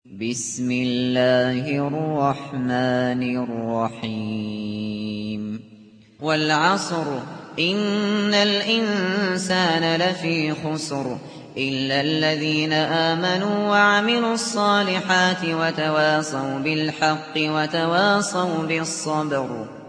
بسم الله الرحمن الرحيم والعصر إن الإنسان لفي خسر إلا الذين آمنوا وعملوا الصالحات وتواصوا بالحق وتواصوا بالصبر